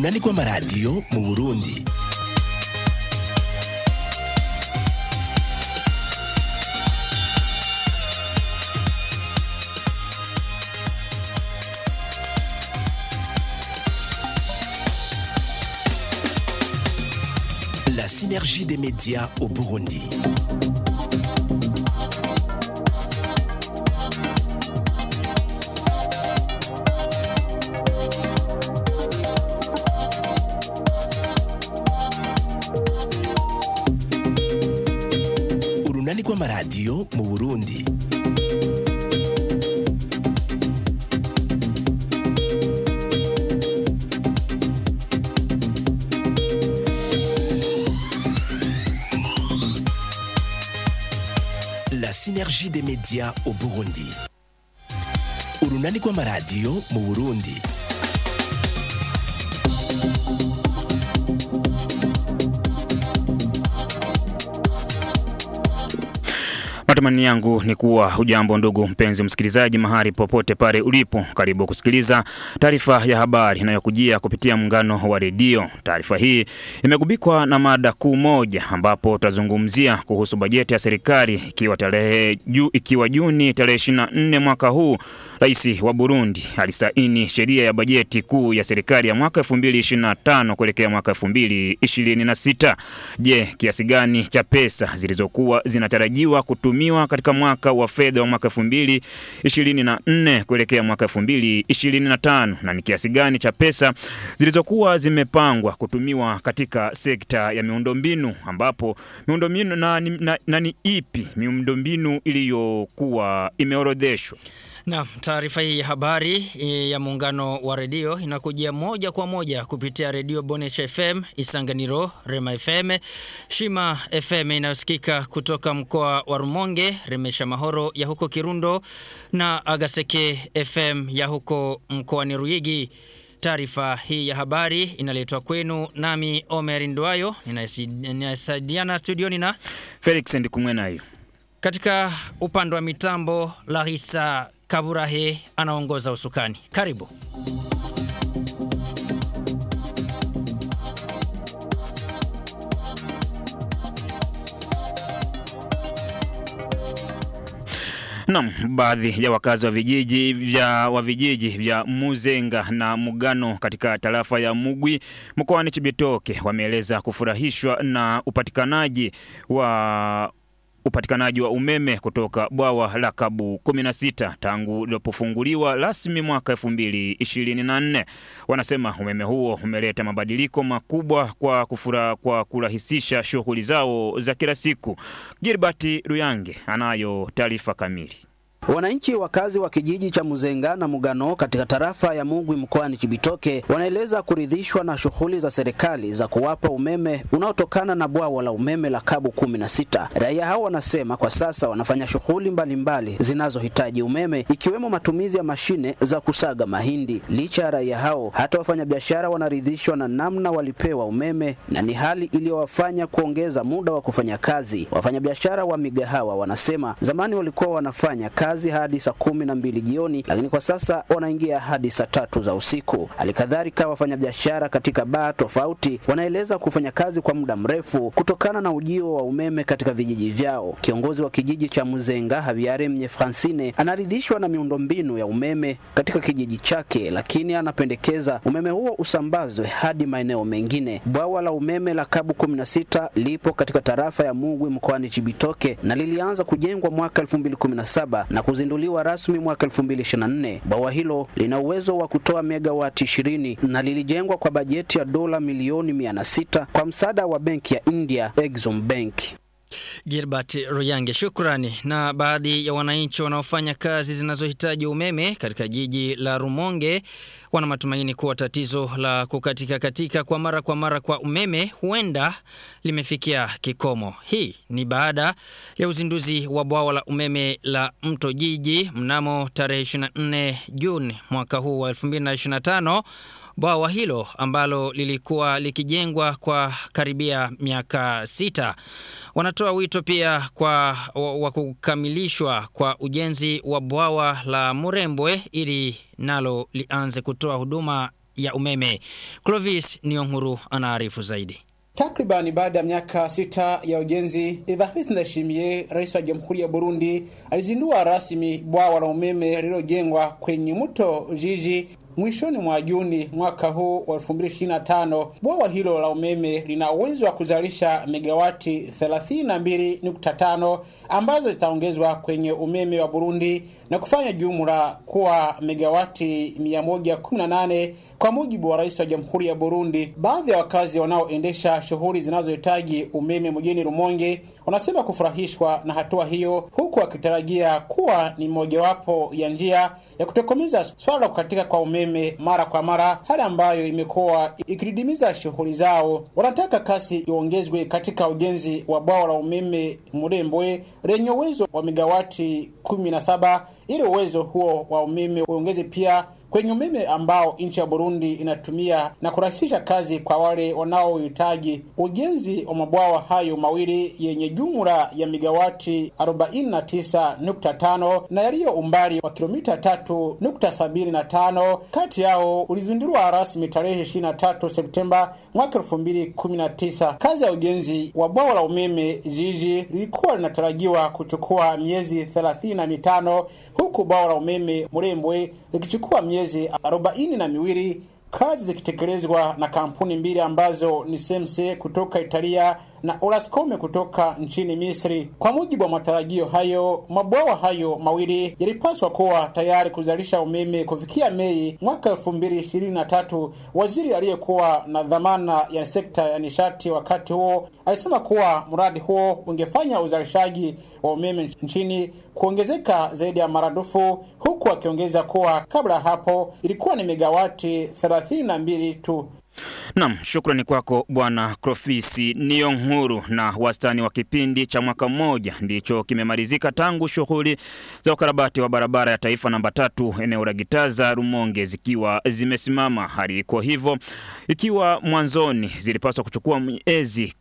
Urunani rw'amaradiyo mu Burundi. La synergie des médias au Burundi. Urunani rw'amaradiyo mu Burundi. La synergie des médias au Burundi. Urunani rw'amaradiyo mu Burundi. Matumani yangu ni kuwa hujambo ndugu mpenzi msikilizaji mahali popote pale ulipo. Karibu kusikiliza taarifa ya habari inayokujia kupitia muungano wa redio. Taarifa hii imegubikwa na mada kuu moja ambapo tutazungumzia kuhusu bajeti ya serikali ikiwa Juni tarehe 24 mwaka huu. Rais wa Burundi alisaini sheria ya bajeti kuu ya serikali ya mwaka 2025 kuelekea mwaka 2026. Je, kiasi gani cha pesa zilizokuwa zinatarajiwa kutumiwa katika mwaka wa fedha wa mwaka 2024 kuelekea mwaka 2025 na ni kiasi gani cha pesa zilizokuwa zimepangwa kutumiwa katika sekta ya miundombinu, ambapo miundombinu na ni ipi miundombinu iliyokuwa imeorodheshwa? Na taarifa hii ya habari ya muungano wa redio inakujia moja kwa moja kupitia redio Bonesha FM, Isanganiro, Rema FM, Shima FM inayosikika kutoka mkoa wa Rumonge, Remesha Mahoro ya huko Kirundo na Agaseke FM ya huko mkoani Ruyigi. Taarifa hii ya habari inaletwa kwenu nami Omer Ndwayo, ninasaidiana studioni na Felix Ndikumwenayo. Katika upande wa mitambo Larissa Kaburahe anaongoza usukani. Karibu. Naam, baadhi ya wakazi wa vijiji vya Muzenga na Mugano katika tarafa ya Mugwi mkoani Cibitoke wameeleza kufurahishwa na upatikanaji wa umeme kutoka bwawa la Kabu 16 tangu lilipofunguliwa rasmi mwaka 2024. Wanasema umeme huo umeleta mabadiliko makubwa kwa kurahisisha shughuli zao za kila siku. Gilbert Ruyange anayo taarifa kamili. Wananchi wakazi wa kijiji cha Muzenga na Mugano katika tarafa ya Mugwi mkoani Cibitoke wanaeleza kuridhishwa na shughuli za serikali za kuwapa umeme unaotokana na bwawa la umeme la Kabu 16. Raia hao wanasema kwa sasa wanafanya shughuli mbalimbali zinazohitaji umeme ikiwemo matumizi ya mashine za kusaga mahindi. Licha ya raia hao, hata wafanyabiashara wanaridhishwa na namna walipewa umeme na ni hali iliyowafanya kuongeza muda wa kufanya kazi. Wafanyabiashara wa migahawa wanasema zamani walikuwa wanafanya kazi hadi saa 12 jioni, lakini kwa sasa wanaingia hadi saa 3 za usiku. Halikadhalika wafanyabiashara katika baa tofauti wanaeleza kufanya kazi kwa muda mrefu kutokana na ujio wa umeme katika vijiji vyao. Kiongozi wa kijiji cha Muzenga Habiyaremye Francine anaridhishwa na miundombinu ya umeme katika kijiji chake, lakini anapendekeza umeme huo usambazwe hadi maeneo mengine. Bwawa la umeme la Kabu 16 lipo katika tarafa ya Mugwi mkoani Cibitoke na lilianza kujengwa mwaka 2017 na kuzinduliwa rasmi mwaka 2024. Bwawa hilo lina uwezo wa kutoa megawati 20 na lilijengwa kwa bajeti ya dola milioni 600 kwa msaada wa benki ya India Exim Bank. Gilbert Ruyange, shukrani. Na baadhi ya wananchi wanaofanya kazi zinazohitaji umeme katika jiji la Rumonge wana matumaini kuwa tatizo la kukatika kwa mara kwa umeme huenda limefikia kikomo. Hii ni baada ya uzinduzi wa bwawa la umeme la Mto Jiji mnamo tarehe 24 Juni mwaka huu wa 2025. Bwawa hilo ambalo lilikuwa likijengwa kwa karibia miaka 6. Wanatoa wito pia wa kukamilishwa kwa ujenzi wa bwawa la Murembwe ili nalo lianze kutoa huduma ya umeme. Clovis Niyonkuru anaarifu zaidi. Takribani baada ya miaka 6 ya ujenzi, Evariste Ndayishimiye, rais wa Jamhuri ya Burundi, alizindua rasmi bwawa la umeme lililojengwa kwenye mto Jiji mwishoni mwa Juni mwaka huu wa 2025. Bwawa hilo la umeme lina uwezo wa kuzalisha megawati 32.5 ambazo zitaongezwa kwenye umeme wa Burundi na kufanya jumla kuwa megawati 118 kwa mujibu wa rais wa Jamhuri ya Burundi. Baadhi ya wakazi wanaoendesha shughuli zinazohitaji umeme mjini Rumonge wanasema kufurahishwa na hatua hiyo, huku wakitarajia kuwa ni mojawapo ya njia ya kutokomeza swala la kukatika kwa umeme mara kwa mara, hali ambayo imekuwa ikididimiza shughuli zao. Wanataka kasi iongezwe katika ujenzi wa bwawa la umeme Murembwe lenye uwezo wa megawati 17 ili uwezo huo wa umeme uongeze pia kwenye umeme ambao nchi ya Burundi inatumia na kurahisisha kazi kwa wale wanaohitaji. Ujenzi wa mabwawa hayo mawili yenye jumla ya megawati 49.5 na yaliyo umbali wa kilomita 3.75 kati yao ulizinduliwa rasmi tarehe 23 Septemba mwaka 2019. Kazi ya ujenzi wa bwawa la umeme Jiji lilikuwa linatarajiwa kuchukua miezi 35 huku bwawa la umeme Murembwe likichukua miezi 42, kazi zikitekelezwa na kampuni mbili ambazo ni SEMSE kutoka Italia na Orascom kutoka nchini Misri. Kwa mujibu wa matarajio hayo, mabwawa hayo mawili yalipaswa kuwa tayari kuzalisha umeme kufikia Mei mwaka 2023. Waziri aliyekuwa na dhamana ya sekta ya nishati wakati huo alisema kuwa mradi huo ungefanya uzalishaji wa umeme nchini kuongezeka zaidi ya maradufu, huku akiongeza kuwa kabla hapo ilikuwa ni megawati 32 tu. Naam, shukrani kwako bwana Clovis Niyonkuru. Na wastani wa kipindi cha mwaka mmoja ndicho kimemalizika tangu shughuli za ukarabati wa barabara ya taifa namba 3 eneo la Gitaza Rumonge zikiwa zimesimama. Hali kwa hivyo ikiwa mwanzoni zilipaswa kuchukua miezi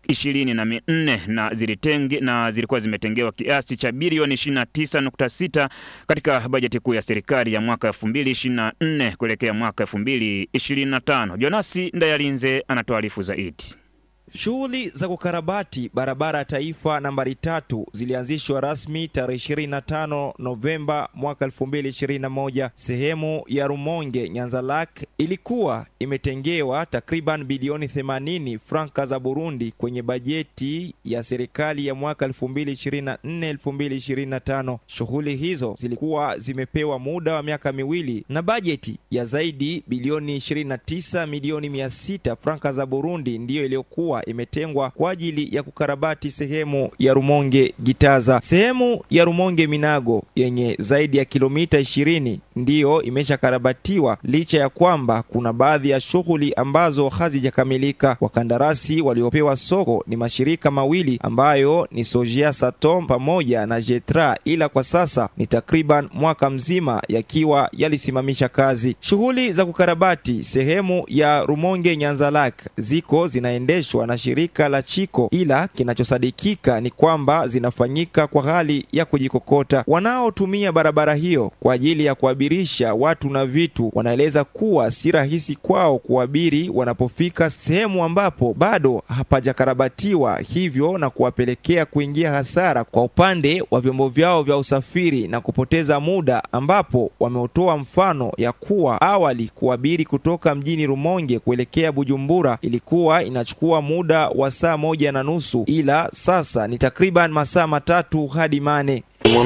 24 na zilikuwa zimetengewa kiasi cha bilioni 29.6 katika bajeti kuu ya serikali ya mwaka 2024 kuelekea mwaka 2025. Jonasi Ndayalinze anatuarifu zaidi. Shughuli za kukarabati barabara ya taifa nambari 3 zilianzishwa rasmi tarehe 25 Novemba mwaka 2021. Sehemu ya Rumonge Nyanza-Lac ilikuwa imetengewa takriban bilioni 80 franka za Burundi kwenye bajeti ya serikali ya mwaka 2024-2025. Shughuli hizo zilikuwa zimepewa muda wa miaka miwili na bajeti ya zaidi bilioni 29 milioni 600 franka za Burundi ndiyo iliyokuwa imetengwa kwa ajili ya kukarabati sehemu ya Rumonge Gitaza. Sehemu ya Rumonge Minago yenye zaidi ya kilomita 20 ndiyo imeshakarabatiwa licha ya kwamba kuna baadhi ya shughuli ambazo hazijakamilika. Wakandarasi waliopewa soko ni mashirika mawili ambayo ni Sojia Satom pamoja na Jetra, ila kwa sasa ni takriban mwaka mzima yakiwa yalisimamisha kazi. Shughuli za kukarabati sehemu ya Rumonge Nyanza-Lac ziko zinaendeshwa na shirika la Chiko, ila kinachosadikika ni kwamba zinafanyika kwa hali ya kujikokota. Wanaotumia barabara hiyo kwa ajili ya kuabirisha watu na vitu wanaeleza kuwa si rahisi kwao kuabiri wanapofika sehemu ambapo bado hapajakarabatiwa, hivyo na kuwapelekea kuingia hasara kwa upande wa vyombo vyao vya usafiri na kupoteza muda, ambapo wameutoa mfano ya kuwa awali kuabiri kutoka mjini Rumonge kuelekea Bujumbura ilikuwa inachukua muda wa saa 1.5, ila sasa ni takriban masaa 3 hadi 4.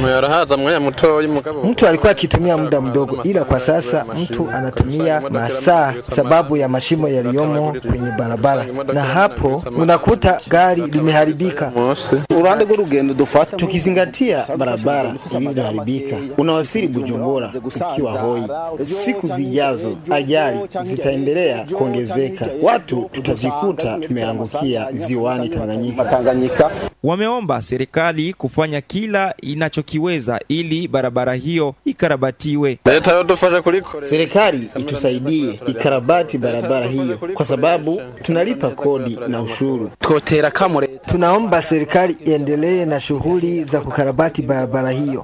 Mtu alikuwa akitumia muda mdogo, ila kwa sasa mtu anatumia masaa sababu ya mashimo yaliyomo kwenye barabara, na hapo unakuta gari limeharibika. Tukizingatia barabara zilizoharibika, unawasili Bujumbura ukiwa hoi. Siku zijazo ajali zitaendelea kuongezeka, watu tutajikuta tumeangukia ziwani Tanganyika. Wameomba serikali kufanya kila inachokiweza ili barabara hiyo ikarabatiwe. Serikali itusaidie ikarabati barabara hiyo kwa sababu tunalipa kodi na ushuru. Tunaomba serikali iendelee na shughuli za kukarabati barabara hiyo.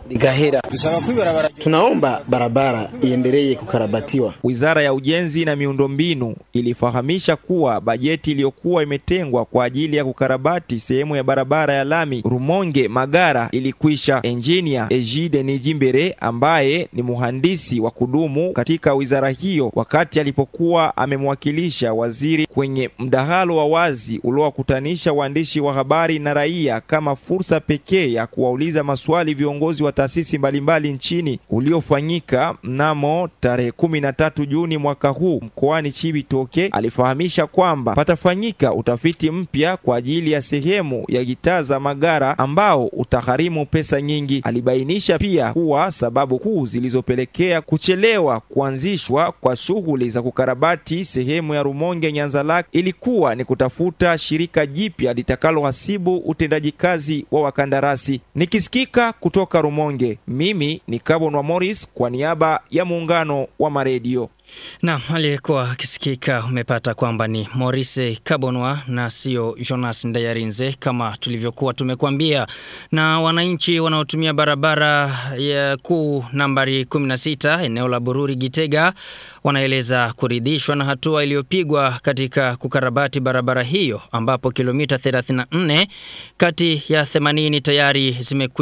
Tunaomba barabara iendelee kukarabatiwa. Wizara ya Ujenzi na Miundombinu ilifahamisha kuwa bajeti iliyokuwa imetengwa kwa ajili ya kukarabati sehemu ya barabara ya lami Rumonge Magara ilikwisha. Engineer Ejide Nijimbere ambaye ni mhandisi wa kudumu katika wizara hiyo, wakati alipokuwa amemwakilisha waziri kwenye mdahalo wa wazi uliowakutanisha waandishi wa habari na raia kama fursa pekee ya kuwauliza maswali viongozi wa taasisi mbalimbali nchini, uliofanyika mnamo tarehe 13 Juni mwaka huu mkoani Cibitoke, alifahamisha kwamba patafanyika utafiti mpya kwa ajili ya sehemu ya gitaa za Magara ambao utagharimu pesa nyingi. Alibainisha pia kuwa sababu kuu zilizopelekea kuchelewa kuanzishwa kwa shughuli za kukarabati sehemu ya Rumonge Nyanzalak ilikuwa ni kutafuta shirika jipya litakalohasibu utendaji kazi wa wakandarasi. Nikisikika kutoka Rumonge, mimi ni Kabonwa Morris kwa niaba ya muungano wa maredio. Na aliyekuwa akisikika umepata kwamba ni Maurice Kabonwa na sio Jonas Ndayarinze kama tulivyokuwa tumekuambia. Na wananchi wanaotumia barabara ya kuu nambari 16 eneo la Bururi Gitega wanaeleza kuridhishwa na hatua iliyopigwa katika kukarabati barabara hiyo, ambapo kilomita 34 kati ya 80 tayari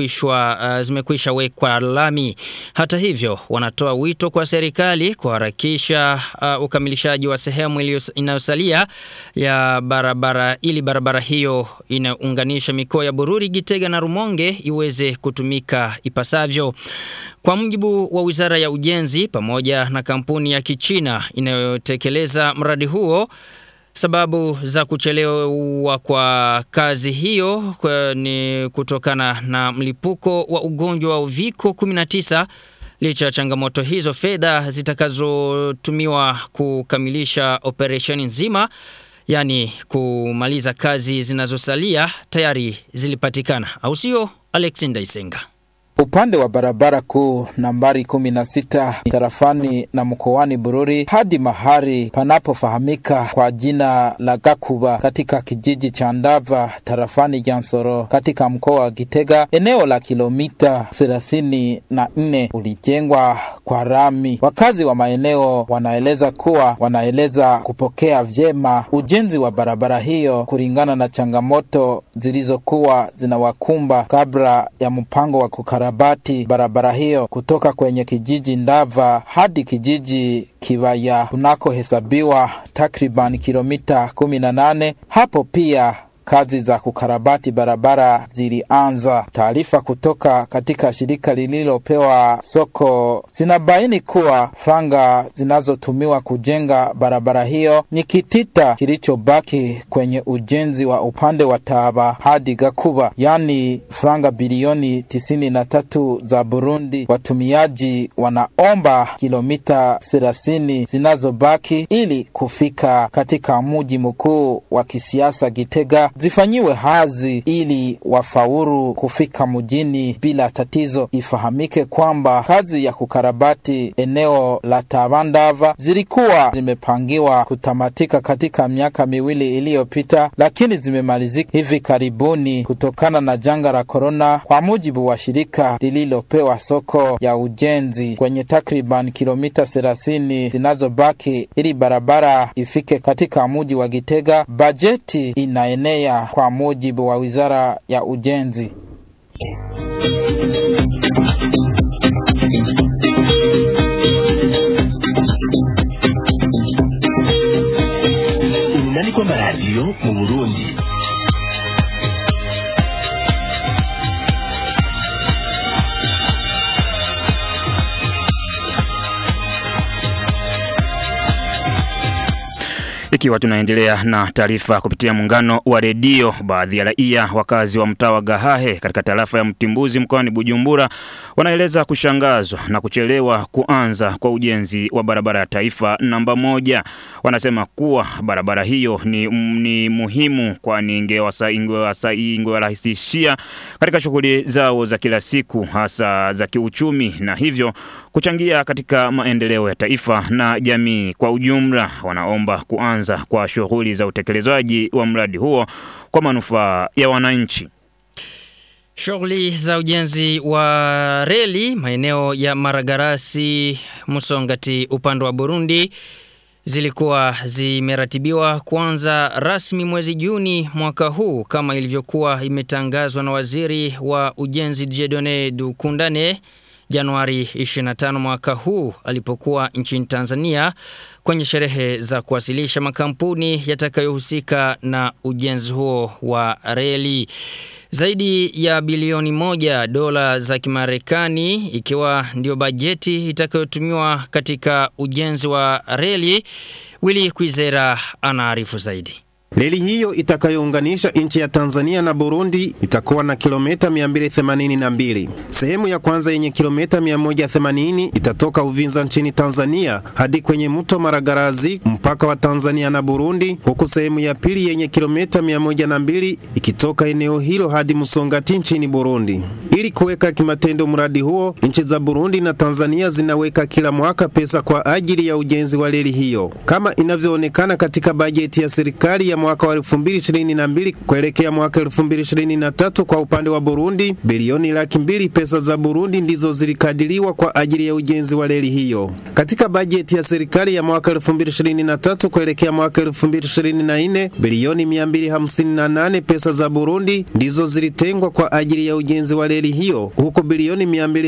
zimekwisha wekwa lami. Hata hivyo wanatoa wito kwa serikali kuharakisha ukamilishaji wa sehemu inayosalia ya barabara ili barabara hiyo inaunganisha mikoa ya Bururi, Gitega na Rumonge iweze kutumika ipasavyo. Kwa mujibu wa Wizara ya Ujenzi pamoja na kampuni ya Kichina inayotekeleza mradi huo, sababu za kuchelewa kwa kazi hiyo ni kutokana na mlipuko wa ugonjwa wa uviko 19. Licha ya changamoto hizo, fedha zitakazotumiwa kukamilisha operesheni nzima, yani kumaliza kazi zinazosalia, tayari zilipatikana. Au sio, Alexander Isenga? Upande wa barabara kuu nambari 16 tarafani na mkoani Bururi hadi mahari panapofahamika kwa jina la Gakuba katika kijiji cha Ndava tarafani Jansoro katika mkoa wa Gitega, eneo la kilomita 34 ulijengwa kwa rami. Wakazi wa maeneo wanaeleza kupokea vyema ujenzi wa barabara hiyo kulingana na changamoto zilizokuwa zinawakumba kabla ya mpango wa kukarabati barabara hiyo kutoka kwenye kijiji Ndava hadi kijiji Kibaya kunako hesabiwa takriban kilomita 18. Hapo pia kazi za kukarabati barabara zilianza. Taarifa kutoka katika shirika lililopewa soko zinabaini kuwa franga zinazotumiwa kujenga barabara hiyo ni kitita kilichobaki kwenye ujenzi wa upande wa Taba hadi Gakuba, yani franga bilioni 93 za Burundi. Watumiaji wanaomba kilomita 30 zinazobaki ili kufika katika mji mkuu wa kisiasa Gitega zifanyiwe hazi ili wafaulu kufika mjini bila tatizo. Ifahamike kwamba kazi ya kukarabati eneo la Tabandava zilikuwa zimepangiwa kutamatika katika miaka miwili iliyopita, lakini zimemalizika hivi karibuni kutokana na janga la corona, kwa mujibu wa shirika lililopewa soko ya ujenzi. Kwenye takriban kilomita 30 zinazobaki ili barabara ifike katika mji wa Gitega, bajeti inaenea kwa mujibu wa Wizara ya Ujenzi. Nani kwa radio mu Burundi? Ikiwa tunaendelea na taarifa kupitia muungano wa redio, baadhi ya raia wakazi wa mtaa wa Gahahe katika tarafa ya Mtimbuzi mkoani Bujumbura wanaeleza kushangazwa na kuchelewa kuanza kwa ujenzi wa barabara ya taifa namba 1. Wanasema kuwa barabara hiyo ni muhimu kwani ingewarahisishia katika shughuli zao za kila siku hasa za kiuchumi na hivyo kuchangia katika maendeleo ya taifa na jamii kwa ujumla. Wanaomba kuanza kwa shughuli za utekelezaji wa mradi huo kwa manufaa ya wananchi. Shughuli za ujenzi wa reli maeneo ya Maragarasi Musongati upande wa Burundi zilikuwa zimeratibiwa kuanza rasmi mwezi Juni mwaka huu kama ilivyokuwa imetangazwa na waziri wa ujenzi Dieudonné Dukundane Januari 25 mwaka huu alipokuwa nchini Tanzania kwenye sherehe za kuwasilisha makampuni yatakayohusika na ujenzi huo wa reli. Zaidi ya bilioni 1 dola za Kimarekani ikiwa ndio bajeti itakayotumiwa katika ujenzi wa reli. Willy Kwizera anaarifu zaidi. Reli hiyo itakayounganisha nchi ya Tanzania na Burundi itakuwa na kilomita 282. Sehemu ya kwanza yenye kilomita 180 itatoka Uvinza nchini Tanzania hadi kwenye mto Maragarazi mpaka wa Tanzania na Burundi, huku sehemu ya pili yenye kilomita 102 ikitoka eneo hilo hadi Musongati nchini Burundi. Ili kuweka kimatendo mradi huo, nchi za Burundi na Tanzania zinaweka kila mwaka pesa kwa ajili ya ujenzi wa reli hiyo, kama inavyoonekana katika bajeti ya serikali ya mwaka wa 2022 kuelekea mwaka 2023. Kwa upande wa Burundi, bilioni 200,000 pesa za Burundi ndizo zilikadiriwa kwa ajili ya ujenzi wa reli hiyo. Katika bajeti ya serikali ya mwaka 2023 kuelekea mwaka 2024, bilioni 258 pesa za Burundi ndizo zilitengwa kwa ajili ya ujenzi wa reli hiyo, huko bilioni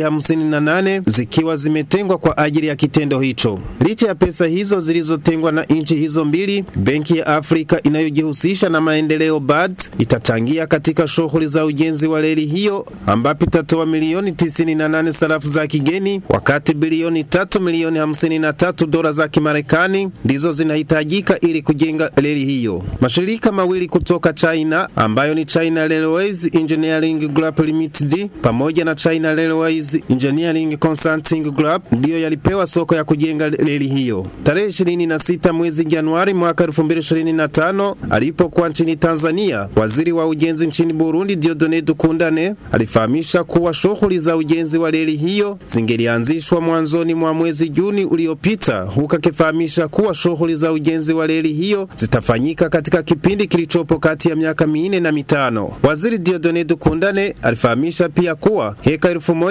258 zikiwa zimetengwa kwa ajili ya kitendo hicho. Licha ya pesa hizo zilizotengwa na nchi hizo mbili, Benki ya Afrika inayojihusisha na maendeleo BAD itachangia katika shughuli za ujenzi wa reli hiyo ambapo itatoa milioni 98 sarafu za kigeni, wakati bilioni 3,053,000 dola za Kimarekani ndizo zinahitajika ili kujenga reli hiyo. Mashirika mawili kutoka China ambayo ni China Railways Engineering Group Limited pamoja na China Railways Engineering Consulting Group ndiyo yalipewa soko ya kujenga reli hiyo. Tarehe 26 mwezi Januari mwaka 2025 alipokuwa nchini Tanzania, waziri wa ujenzi nchini Burundi Dieudonné Dukundane alifahamisha kuwa shughuli za ujenzi wa reli hiyo zingelianzishwa mwanzoni mwa mwezi Juni uliopita, huku akifahamisha kuwa shughuli za ujenzi wa reli hiyo zitafanyika katika kipindi kilichopo kati ya miaka 4 na 5. Waziri Dieudonné Dukundane alifahamisha pia kuwa heka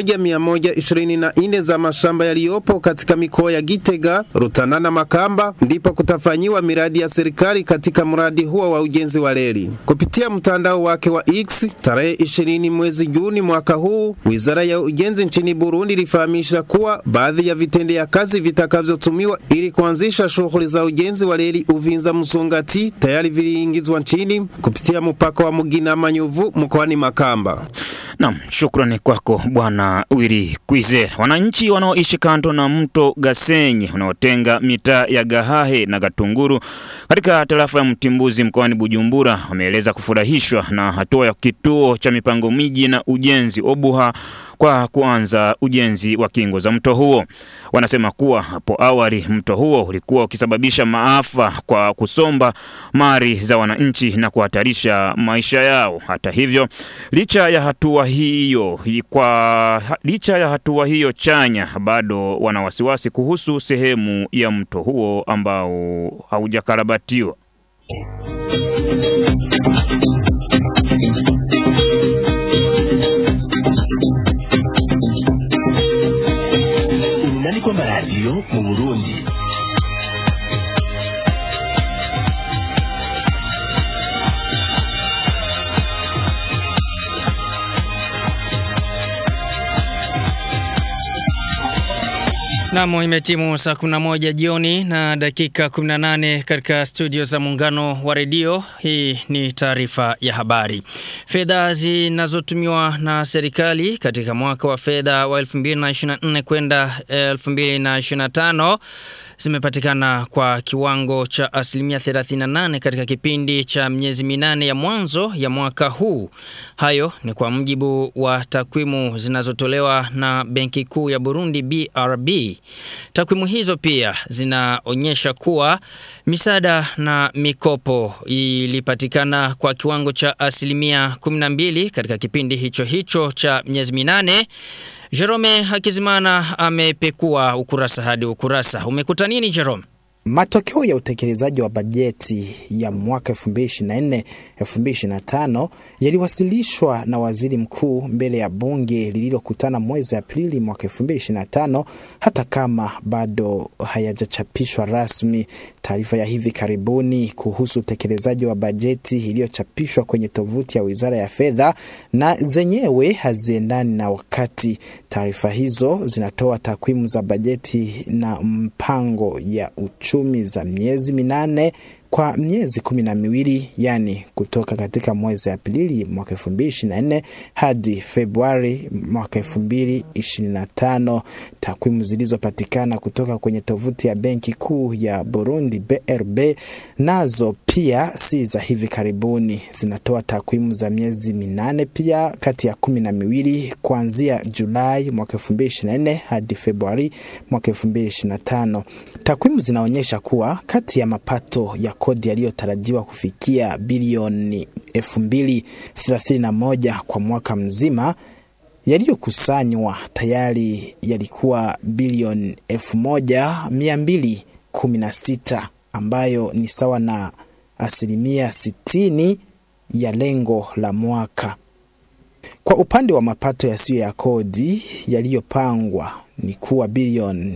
1124 za mashamba yaliyopo katika mikoa ya Gitega, Rutana na Makamba ndipo kutafanyiwa miradi ya serikali katika mradi huo wa ujenzi wa reli. Kupitia mtandao wake wa X tarehe 20 mwezi Juni mwaka huu, Wizara ya Ujenzi nchini Burundi ilifahamisha kuwa baadhi ya vitendea kazi vitakavyotumiwa ili kuanzisha shughuli za ujenzi wa reli Uvinza Musongati tayari viliingizwa nchini kupitia mpaka wa Mugina Manyovu mkoani Makamba. Naam, shukrani kwako Bwana Willy Kwizera. Wananchi wanaoishi kando na mto Gasenyi unaotenga mitaa ya Gahahe na Gatunguru katika tarafa ya Mtimbuzi mkoani Bujumbura wameeleza kufurahishwa na hatua ya kituo cha mipango miji na ujenzi Obuha kwa kuanza ujenzi wa kingo za mto huo. Wanasema kuwa hapo awali mto huo ulikuwa ukisababisha maafa kwa kusomba mali za wananchi na kuhatarisha maisha yao. Hata hivyo, licha ya hatua hiyo chanya, bado wana wasiwasi kuhusu sehemu ya mto huo ambao haujakarabatiwa. Kwa radio mu Burundi. Namo imetimu saa 11 jioni na dakika 18 katika studio za muungano wa redio. Hii ni taarifa ya habari. Fedha zinazotumiwa na serikali katika mwaka wa fedha wa 2024 kwenda 2025 zimepatikana kwa kiwango cha asilimia 38 katika kipindi cha miezi 8 ya mwanzo ya mwaka huu. Hayo ni kwa mujibu wa takwimu zinazotolewa na Benki Kuu ya Burundi BRB. Takwimu hizo pia zinaonyesha kuwa misaada na mikopo ilipatikana kwa kiwango cha asilimia 12 katika kipindi hicho cha miezi 8. Jerome Hakizimana amepekua ukurasa hadi ukurasa. Umekuta nini Jerome? Matokeo ya utekelezaji wa bajeti ya mwaka 2024-2025 yaliwasilishwa na waziri mkuu mbele ya bunge lililokutana mwezi Aprili mwaka 2025, hata kama bado hayajachapishwa rasmi. Taarifa ya hivi karibuni kuhusu utekelezaji wa bajeti iliyochapishwa kwenye tovuti ya Wizara ya Fedha na zenyewe haziendani na wakati. Taarifa hizo zinatoa takwimu za bajeti na mpango ya uchumi za miezi 8 kwa miezi 12, yani kutoka katika mwezi Aprili mwaka 2024 hadi Februari mwaka 2025. Takwimu zilizopatikana kutoka kwenye tovuti ya Benki Kuu ya Burundi BRB nazo pia si za hivi karibuni. Zinatoa takwimu za miezi 8 pia kati ya 12 kuanzia Julai mwaka 2024 hadi Februari mwaka 2025. Takwimu zinaonyesha kuwa kati ya mapato ya kodi yaliyotarajiwa kufikia bilioni 2031 kwa mwaka mzima, yaliyokusanywa tayari yalikuwa bilioni 1216, ambayo ni sawa na asilimia 60 ya lengo la mwaka. Kwa upande wa mapato yasiyo ya kodi yaliyopangwa ni kuwa bilioni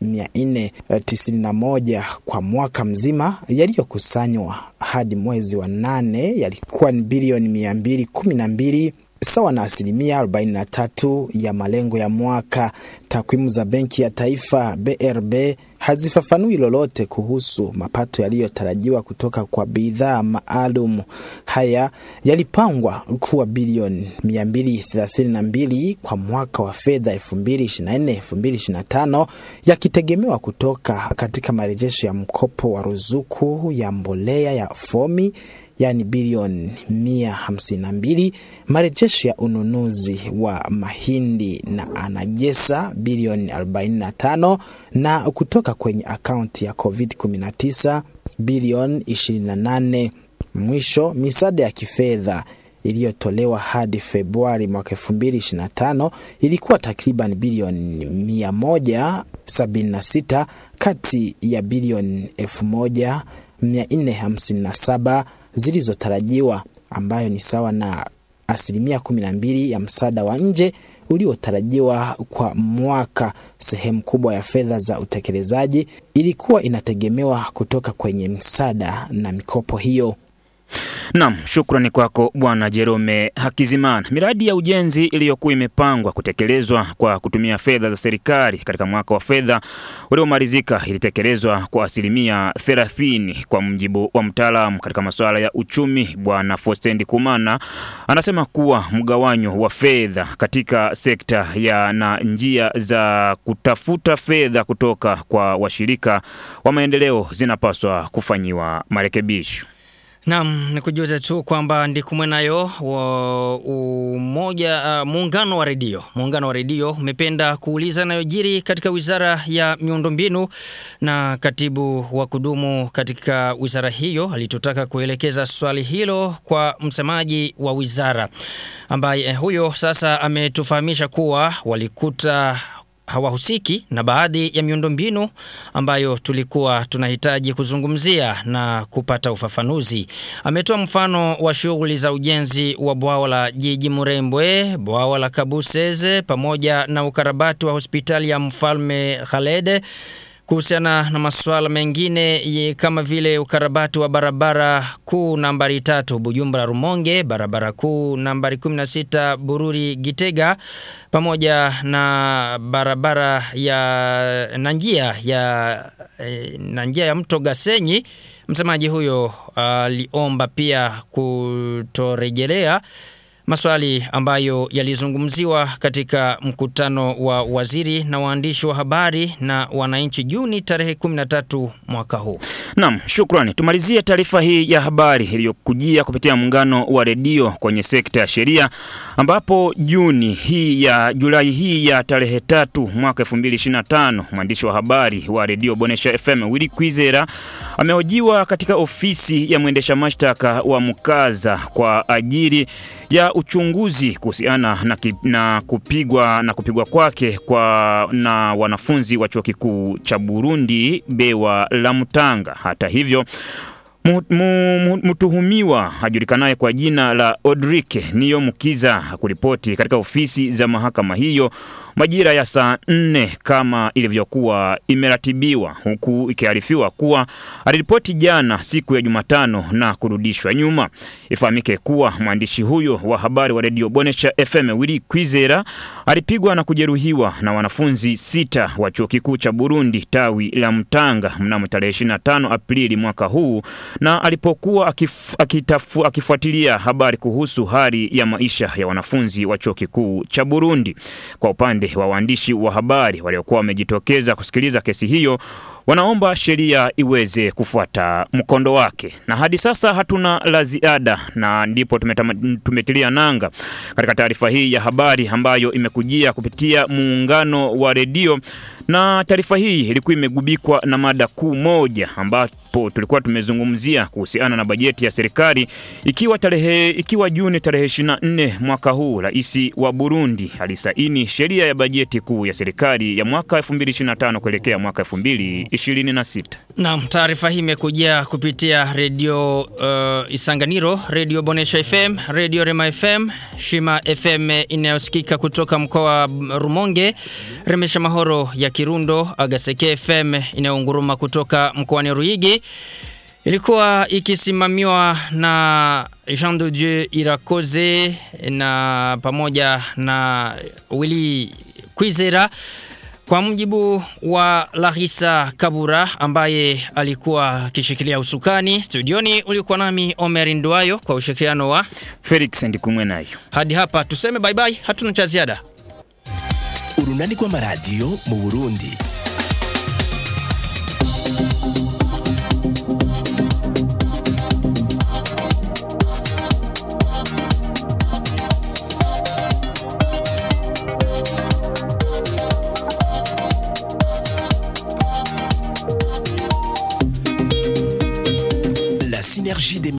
491 kwa mwaka mzima, yaliyokusanywa hadi mwezi wa 8 yalikuwa ni bilioni 212, sawa na asilimia 43 ya malengo ya mwaka. Takwimu za Benki ya Taifa BRB hazifafanui lolote kuhusu mapato yaliyotarajiwa kutoka kwa bidhaa maalum. Haya yalipangwa kuwa bilioni 232 kwa mwaka wa fedha 2024-2025, yakitegemewa kutoka katika marejesho ya mkopo wa ruzuku ya mbolea ya fomi, yani bilioni 152, marejesho ya ununuzi wa mahindi na anajesa bilioni 45, na kutoka kwenye akaunti ya COVID-19 bilioni 28. Mwisho, misaada ya kifedha iliyotolewa hadi Februari mwaka 2025 ilikuwa takriban bilioni 176 kati ya bilioni 1457 zilizotarajiwa, ambayo ni sawa na asilimia 12 ya msaada wa nje uliotarajiwa kwa mwaka. Sehemu kubwa ya fedha za utekelezaji ilikuwa inategemewa kutoka kwenye msaada na mikopo hiyo. Naam, shukrani kwako Bwana Jerome Hakizimana. Miradi ya ujenzi iliyokuwa imepangwa kutekelezwa kwa kutumia fedha za serikali katika mwaka wa fedha uliomalizika ilitekelezwa kwa asilimia 30 kwa mujibu wa mtaalamu katika masuala ya uchumi Bwana Faustin Ndikumana. Anasema kuwa mgawanyo wa fedha katika sekta ya na njia za kutafuta fedha kutoka kwa washirika wa maendeleo zinapaswa kufanyiwa marekebisho. Naam, nikujuza tu kwamba Ndikumwenayo muungano wa redio umependa kuuliza nayojiri katika Wizara ya Miundombinu, na katibu wa kudumu katika wizara hiyo alitutaka kuelekeza swali hilo kwa msemaji wa wizara, ambaye huyo sasa ametufahamisha kuwa walikuta hawahusiki na baadhi ya miundombinu ambayo tulikuwa tunahitaji kuzungumzia na kupata ufafanuzi. Ametoa mfano wa shughuli za ujenzi wa bwawa la Jiji Murembwe, bwawa la Kabuseze pamoja na ukarabati wa hospitali ya Mfalme Khaled. Kuhusiana na masuala mengine kama vile ukarabati wa barabara kuu nambari 3 Bujumbura Rumonge, barabara kuu nambari 16 Bururi Gitega, pamoja na barabara na njia ya mto Gasenyi, msemaji huyo aliomba pia kutorejelea Maswali ambayo yalizungumziwa katika mkutano wa waziri na waandishi wa habari na wananchi Juni tarehe 13 mwaka huu. Naam, shukrani. Tumalizie taarifa hii ya habari iliyokujia kupitia muungano wa redio kwenye sekta ya sheria, ambapo Julai hii ya tarehe 3 mwaka 2025 mwandishi wa habari wa redio Bonesha FM Willy Kwizera amehojiwa katika ofisi ya mwendesha mashtaka wa Mukaza kwa ajili ya uchunguzi kuhusiana na kupigwa kwake na wanafunzi wa chuo kikuu cha Burundi Bewa la Mutanga. Hata hivyo, mtuhumiwa hajulikanaye kwa jina la Odrike Niyomukiza kuripoti katika ofisi za mahakama hiyo majira ya saa 4 kama ilivyokuwa imeratibiwa, huku ikiarifiwa kuwa aliripoti jana siku ya Jumatano na kurudishwa nyuma. Ifahamike kuwa mwandishi huyo wa habari wa redio Bonesha FM Willy Kwizera alipigwa na kujeruhiwa na wanafunzi 6 wa chuo kikuu cha Burundi tawi la Mutanga mnamo tarehe 25 Aprili mwaka huu, na alipokuwa akifuatilia habari kuhusu hali ya maisha ya wanafunzi wa chuo kikuu cha Burundi. Kwa upande wa waandishi wa habari waliokuwa wamejitokeza kusikiliza kesi hiyo, wanaomba sheria iweze kufuata mkondo wake. Na hadi sasa hatuna la ziada, na ndipo tumetilia nanga katika taarifa hii ya habari ambayo imekujia kupitia muungano wa redio. Na taarifa hii ilikuwa imegubikwa na mada kuu moja, ambapo tulikuwa tumezungumzia kuhusiana na bajeti ya serikali ikiwa Juni tarehe 24 mwaka huu rais wa Burundi alisaini sheria ya bajeti kuu ya serikali ya mwaka 2025 kuelekea mwaka 2026. Naam, taarifa hii imekujia kupitia redio Isanganiro, redio Bonesha FM, redio Rema FM, Shima FM inayosikika kutoka mkoa wa Rumonge, Remesha Mahoro ya Kirundo, Agaseke FM inayounguruma kutoka mkoani Ruyigi. Ilikuwa ikisimamiwa na Jean de Dieu Irakoze na pamoja na Willy Kwizera, kwa mujibu wa Larissa Kabura ambaye alikuwa akishikilia usukani. Studioni ulikuwa nami Omer Nduwayo kwa ushirikiano wa Felix Ndikumwenayo. Hadi hapa tuseme bye bye, hatuna cha ziada. Urunani kwa maradio mu Burundi. La synergie des